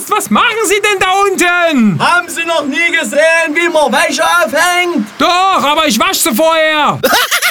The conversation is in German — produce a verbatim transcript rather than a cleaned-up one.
Ernst, was machen Sie denn da unten? Haben Sie noch nie gesehen, wie man Wäsche aufhängt? Doch, aber ich wasche sie vorher.